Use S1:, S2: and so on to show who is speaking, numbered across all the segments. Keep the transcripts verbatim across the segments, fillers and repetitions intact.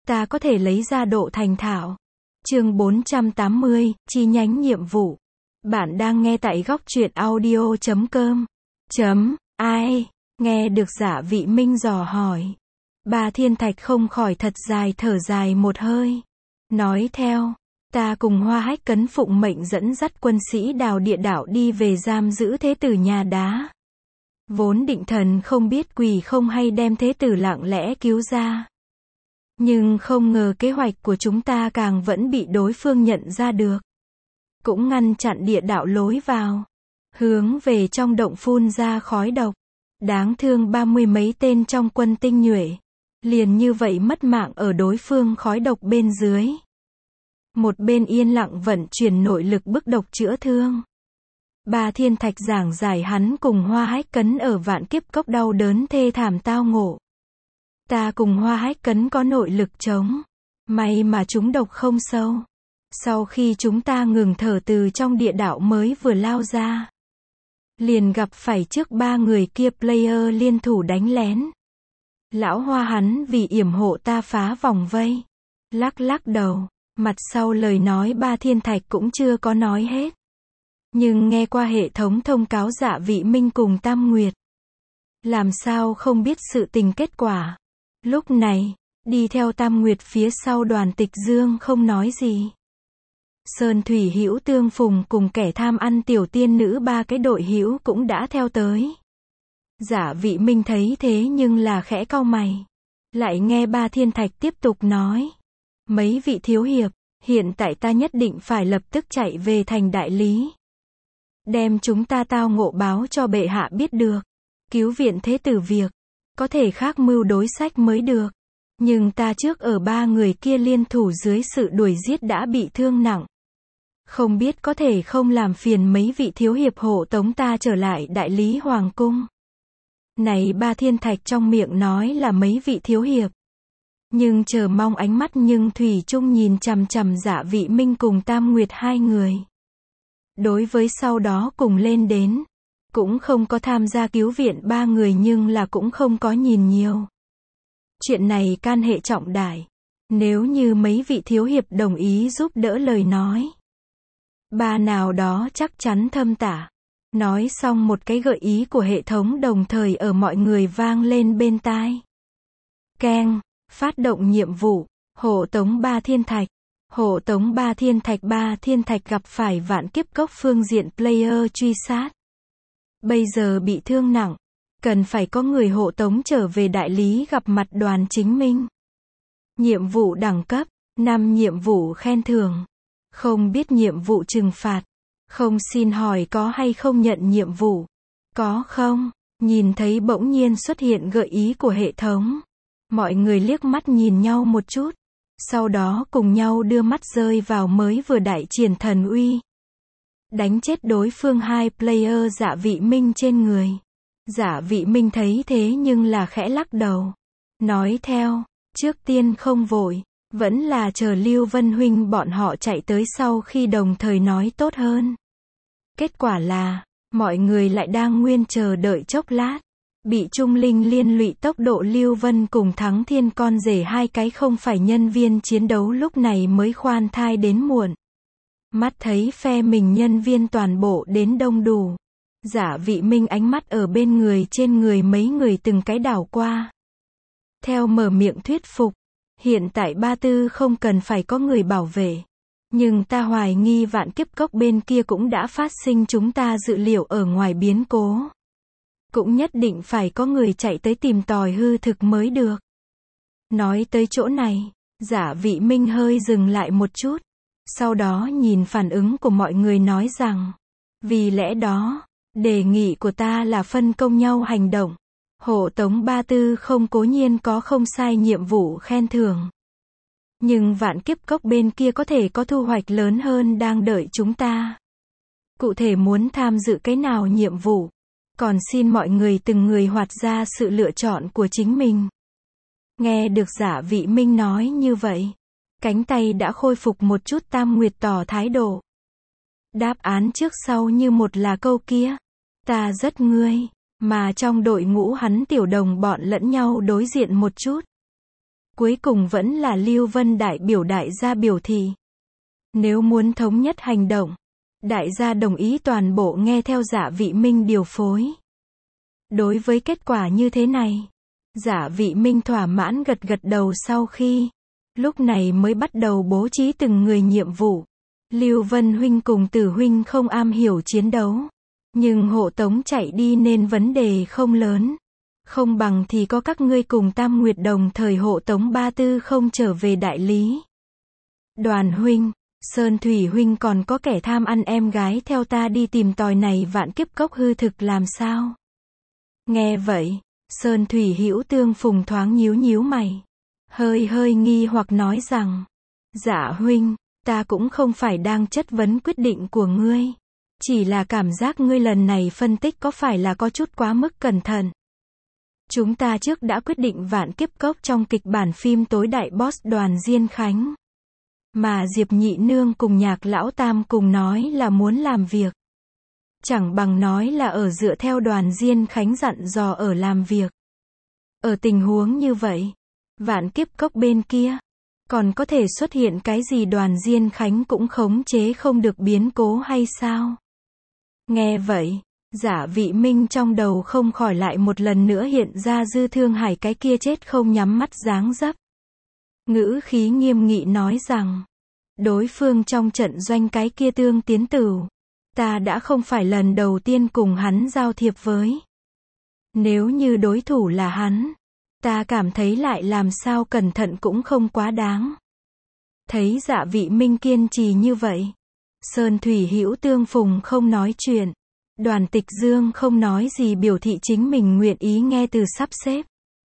S1: ta có thể lấy ra độ thành thạo. Chương bốn trăm tám mươi, chi nhánh nhiệm vụ. Bạn đang nghe tại góc truyện audio chấm com. Chấm, ai, nghe được Dạ Vị Minh dò hỏi. Ba Thiên Thạch không khỏi thật dài thở dài một hơi. Nói theo, ta cùng Hoa Hách Cấn phụng mệnh dẫn dắt quân sĩ đào địa đạo đi về giam giữ thế tử nhà đá. Vốn định thần không biết quỷ không hay đem thế tử lặng lẽ cứu ra. Nhưng không ngờ kế hoạch của chúng ta càng vẫn bị đối phương nhận ra được. Cũng ngăn chặn địa đạo lối vào. Hướng về trong động phun ra khói độc. Đáng thương ba mươi mấy tên trong quân tinh nhuệ. Liền như vậy mất mạng ở đối phương khói độc bên dưới. Một bên yên lặng vận chuyển nội lực bức độc chữa thương. Ba Thiên Thạch giảng giải hắn cùng Hoa Hách Cấn ở Vạn Kiếp Cốc đau đớn thê thảm tao ngộ. Ta cùng Hoa Hách Cấn có nội lực chống. May mà chúng độc không sâu. Sau khi chúng ta ngừng thở từ trong địa đạo mới vừa lao ra. Liền gặp phải trước ba người kia player liên thủ đánh lén. Lão Hoa hắn vì yểm hộ ta phá vòng vây. Lắc lắc đầu, mặt sau lời nói Ba Thiên Thạch cũng chưa có nói hết. Nhưng nghe qua hệ thống thông cáo Dạ Vị Minh cùng Tam Nguyệt. Làm sao không biết sự tình kết quả. Lúc này, đi theo Tam Nguyệt phía sau Đoàn Tịch Dương không nói gì. Sơn Thủy Hữu Tương Phùng cùng kẻ tham ăn tiểu tiên nữ ba cái đội hữu cũng đã theo tới. Dạ Vị Minh thấy thế nhưng là khẽ cau mày. Lại nghe Ba Thiên Thạch tiếp tục nói. Mấy vị thiếu hiệp, hiện tại ta nhất định phải lập tức chạy về thành đại lý. Đem chúng ta tao ngộ báo cho bệ hạ biết được. Cứu viện thế tử việc. Có thể khác mưu đối sách mới được. Nhưng ta trước ở ba người kia liên thủ dưới sự đuổi giết đã bị thương nặng. Không biết có thể không làm phiền mấy vị thiếu hiệp hộ tống ta trở lại đại lý hoàng cung. Này Ba Thiên Thạch trong miệng nói là mấy vị thiếu hiệp. Nhưng chờ mong ánh mắt nhưng thủy chung nhìn chằm chằm Dạ Vị Minh cùng Tam Nguyệt hai người. Đối với sau đó cùng lên đến. Cũng không có tham gia cứu viện ba người nhưng là cũng không có nhìn nhiều. Chuyện này can hệ trọng đại. Nếu như mấy vị thiếu hiệp đồng ý giúp đỡ lời nói. Ba nào đó chắc chắn thâm tả. Nói xong một cái gợi ý của hệ thống đồng thời ở mọi người vang lên bên tai. Keng, phát động nhiệm vụ, hộ tống Ba Thiên Thạch. Hộ tống Ba Thiên Thạch. Ba Thiên Thạch gặp phải Vạn Kiếp Cốc phương diện player truy sát. Bây giờ bị thương nặng. Cần phải có người hộ tống trở về đại lý gặp mặt Đoàn Chính Minh. Nhiệm vụ đẳng cấp, năm nhiệm vụ khen thưởng. Không biết nhiệm vụ trừng phạt. Không xin hỏi có hay không nhận nhiệm vụ. Có không? Nhìn thấy bỗng nhiên xuất hiện gợi ý của hệ thống. Mọi người liếc mắt nhìn nhau một chút. Sau đó cùng nhau đưa mắt rơi vào mới vừa đại triển thần uy. Đánh chết đối phương hai player Dạ Vị Minh trên người. Dạ Vị Minh thấy thế nhưng là khẽ lắc đầu. Nói theo, trước tiên không vội. Vẫn là chờ Lưu Vân Huynh bọn họ chạy tới sau khi đồng thời nói tốt hơn. Kết quả là, mọi người lại đang nguyên chờ đợi chốc lát. Bị Trung Linh liên lụy tốc độ Lưu Vân cùng Thắng Thiên con rể hai cái không phải nhân viên chiến đấu lúc này mới khoan thai đến muộn. Mắt thấy phe mình nhân viên toàn bộ đến đông đủ. Dạ Vị Minh ánh mắt ở bên người trên người mấy người từng cái đảo qua. Theo mở miệng thuyết phục. Hiện tại Ba Tư không cần phải có người bảo vệ. Nhưng ta hoài nghi Vạn Kiếp Cốc bên kia cũng đã phát sinh chúng ta dự liệu ở ngoài biến cố. Cũng nhất định phải có người chạy tới tìm tòi hư thực mới được. Nói tới chỗ này, Dạ Vị Minh hơi dừng lại một chút. Sau đó nhìn phản ứng của mọi người nói rằng. Vì lẽ đó, đề nghị của ta là phân công nhau hành động. Hộ tống Ba Tư không cố nhiên có không sai nhiệm vụ khen thưởng. Nhưng Vạn Kiếp Cốc bên kia có thể có thu hoạch lớn hơn đang đợi chúng ta. Cụ thể muốn tham dự cái nào nhiệm vụ. Còn xin mọi người từng người hoạt ra sự lựa chọn của chính mình. Nghe được Dạ Vị Minh nói như vậy. Cánh tay đã khôi phục một chút. Tam Nguyệt tỏ thái độ. Đáp án trước sau như một là câu kia. Ta rất ngươi. Mà trong đội ngũ hắn tiểu đồng bọn lẫn nhau đối diện một chút. Cuối cùng vẫn là Lưu Vân đại biểu đại gia biểu thị. Nếu muốn thống nhất hành động, đại gia đồng ý toàn bộ nghe theo Dạ Vị Minh điều phối. Đối với kết quả như thế này, Dạ Vị Minh thỏa mãn gật gật đầu sau khi, lúc này mới bắt đầu bố trí từng người nhiệm vụ. Lưu Vân huynh cùng Tử huynh không am hiểu chiến đấu, nhưng hộ tống chạy đi nên vấn đề không lớn. Không bằng thì có các ngươi cùng Tam Nguyệt đồng thời hộ tống Ba Tư không trở về đại lý. Đoàn huynh, Sơn Thủy huynh còn có kẻ tham ăn em gái theo ta đi tìm tòi này vạn kiếp cốc hư thực làm sao? Nghe vậy, Sơn Thủy Hữu Tương Phùng thoáng nhíu nhíu mày, hơi hơi nghi hoặc nói rằng, dạ huynh, ta cũng không phải đang chất vấn quyết định của ngươi, chỉ là cảm giác ngươi lần này phân tích có phải là có chút quá mức cẩn thận. Chúng ta trước đã quyết định vạn kiếp cốc trong kịch bản phim tối đại boss Đoàn Diên Khánh. Mà Diệp Nhị Nương cùng Nhạc Lão Tam cùng nói là muốn làm việc. Chẳng bằng nói là ở dựa theo Đoàn Diên Khánh dặn dò ở làm việc. Ở tình huống như vậy, vạn kiếp cốc bên kia, còn có thể xuất hiện cái gì Đoàn Diên Khánh cũng khống chế không được biến cố hay sao? Nghe vậy, Dạ Vị Minh trong đầu không khỏi lại một lần nữa hiện ra Dư Thương Hải cái kia chết không nhắm mắt dáng dấp. Ngữ khí nghiêm nghị nói rằng, đối phương trong trận doanh cái kia Tương Tiến Tửu, ta đã không phải lần đầu tiên cùng hắn giao thiệp với. Nếu như đối thủ là hắn, ta cảm thấy lại làm sao cẩn thận cũng không quá đáng. Thấy Dạ Vị Minh kiên trì như vậy, Sơn Thủy Hữu Tương Phùng không nói chuyện. Đoàn Tịch Dương không nói gì biểu thị chính mình nguyện ý nghe từ sắp xếp.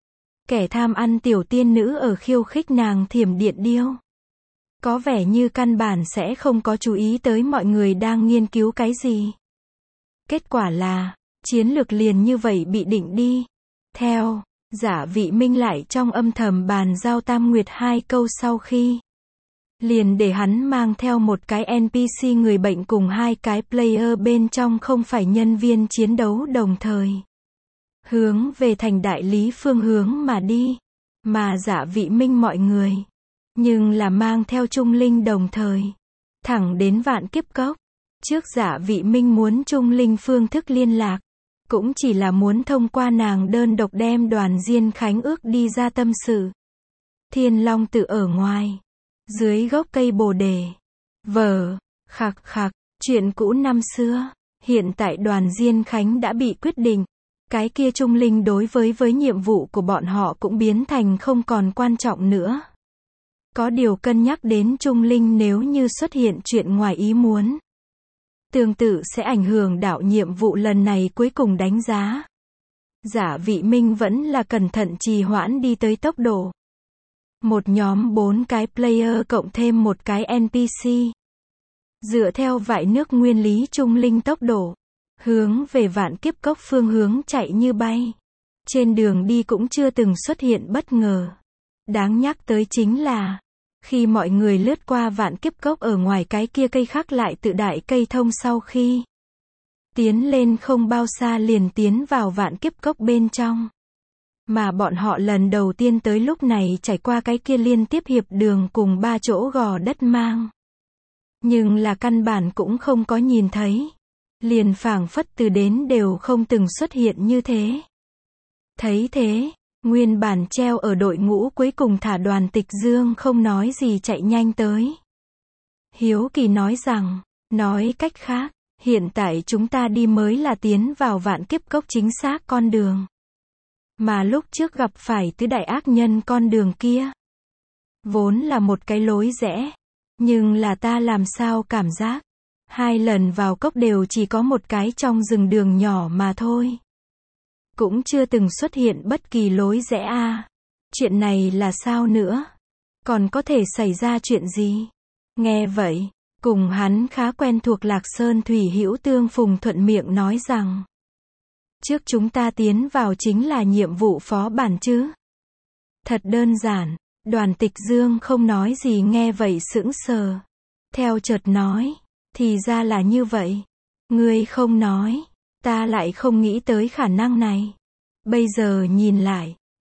S1: Kẻ tham ăn tiểu tiên nữ ở khiêu khích nàng Thiểm Điện Điêu. Có vẻ như căn bản sẽ không có chú ý tới mọi người đang nghiên cứu cái gì. Kết quả là, chiến lược liền như vậy bị định đi. Theo, Dạ Vị Minh lại trong âm thầm bàn giao Tam Nguyệt hai câu sau khi, liền để hắn mang theo một cái en pê xê người bệnh cùng hai cái player bên trong không phải nhân viên chiến đấu đồng thời. Hướng về thành đại lý phương hướng mà đi. Mà Dạ Vị Minh mọi người. Nhưng là mang theo Trung Linh đồng thời. Thẳng đến vạn kiếp cốc. Trước Dạ Vị Minh muốn Trung Linh phương thức liên lạc. Cũng chỉ là muốn thông qua nàng đơn độc đem Đoàn Diên Khánh ước đi ra tâm sự. Thiên Long Tự ở ngoài. Dưới gốc cây bồ đề. Vờ, khạc khạc, chuyện cũ năm xưa. Hiện tại Đoàn Diên Khánh đã bị quyết định. Cái kia Trung Linh đối với với nhiệm vụ của bọn họ cũng biến thành không còn quan trọng nữa. Có điều cân nhắc đến Trung Linh nếu như xuất hiện chuyện ngoài ý muốn. Tương tự sẽ ảnh hưởng đạo nhiệm vụ lần này cuối cùng đánh giá. Dạ Vị Minh vẫn là cẩn thận trì hoãn đi tới tốc độ. Một nhóm bốn cái player cộng thêm một cái en pê xê. Dựa theo vại nước nguyên lý Trung Linh tốc độ. Hướng về vạn kiếp cốc phương hướng chạy như bay. Trên đường đi cũng chưa từng xuất hiện bất ngờ. Đáng nhắc tới chính là, khi mọi người lướt qua vạn kiếp cốc ở ngoài cái kia cây khác lại tự đại cây thông sau khi tiến lên không bao xa liền tiến vào vạn kiếp cốc bên trong. Mà bọn họ lần đầu tiên tới lúc này trải qua cái kia liên tiếp hiệp đường cùng ba chỗ gò đất mang. Nhưng là căn bản cũng không có nhìn thấy. Liền phảng phất từ đến đều không từng xuất hiện như thế. Thấy thế, nguyên bản treo ở đội ngũ cuối cùng thả Đoàn Tịch Dương không nói gì chạy nhanh tới. Hiếu kỳ nói rằng, nói cách khác, hiện tại chúng ta đi mới là tiến vào vạn kiếp cốc chính xác con đường. Mà lúc trước gặp phải tứ đại ác nhân con đường kia. Vốn là một cái lối rẽ. Nhưng là ta làm sao cảm giác. Hai lần vào cốc đều chỉ có một cái trong rừng đường nhỏ mà thôi. Cũng chưa từng xuất hiện bất kỳ lối rẽ a. À. Chuyện này là sao nữa? Còn có thể xảy ra chuyện gì? Nghe vậy, cùng hắn khá quen thuộc Lạc Sơn Thủy Hữu Tương Phùng thuận miệng nói rằng, trước chúng ta tiến vào chính là nhiệm vụ phó bản chứ? Thật đơn giản. Đoàn Tịch Dương không nói gì nghe vậy sững sờ. Theo chợt nói, thì ra là như vậy. Ngươi không nói, ta lại không nghĩ tới khả năng này. Bây giờ nhìn lại,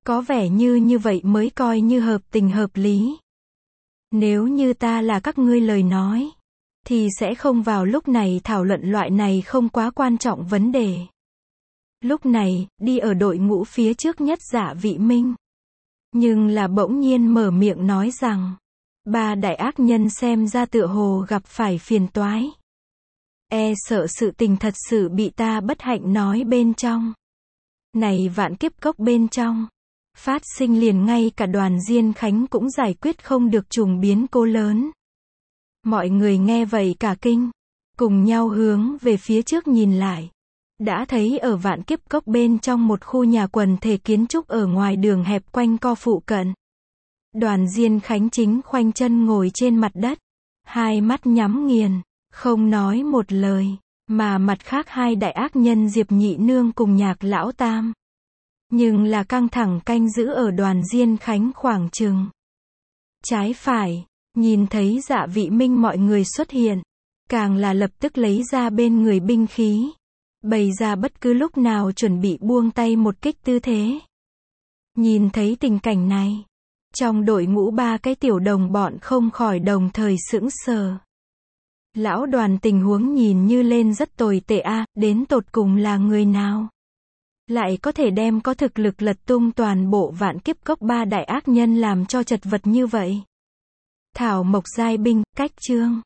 S1: Có vẻ như như vậy mới coi như hợp tình hợp lý. Nếu như ta là các ngươi lời nói, thì sẽ không vào lúc này thảo luận loại này không quá quan trọng vấn đề. Lúc này, đi ở đội ngũ phía trước nhất Dạ Vị Minh. Nhưng là bỗng nhiên mở miệng nói rằng, ba đại ác nhân xem ra tựa hồ gặp phải phiền toái. E sợ sự tình thật sự bị ta bất hạnh nói bên trong. Này vạn kiếp cốc bên trong, phát sinh liền ngay cả Đoàn Diên Khánh cũng giải quyết không được trùng biến cố lớn. Mọi người nghe vậy cả kinh, cùng nhau hướng về phía trước nhìn lại. Đã thấy ở vạn kiếp cốc bên trong một khu nhà quần thể kiến trúc ở ngoài đường hẹp quanh co phụ cận. Đoàn Diên Khánh chính khoanh chân ngồi trên mặt đất, hai mắt nhắm nghiền, không nói một lời, mà mặt khác hai đại ác nhân Diệp Nhị Nương cùng Nhạc Lão Tam. Nhưng là căng thẳng canh giữ ở Đoàn Diên Khánh khoảng chừng. Trái phải, nhìn thấy Dạ Vị Minh mọi người xuất hiện, càng là lập tức lấy ra bên người binh khí, bày ra bất cứ lúc nào chuẩn bị buông tay một kích tư thế. Nhìn thấy tình cảnh này, trong đội ngũ ba cái tiểu đồng bọn không khỏi đồng thời sững sờ. Lão Đoàn tình huống nhìn như lên rất tồi tệ a, à, đến tột cùng là người nào? Lại có thể đem có thực lực lật tung toàn bộ vạn kiếp cốc ba đại ác nhân làm cho chật vật như vậy. Thảo Mộc giai binh, cách chương.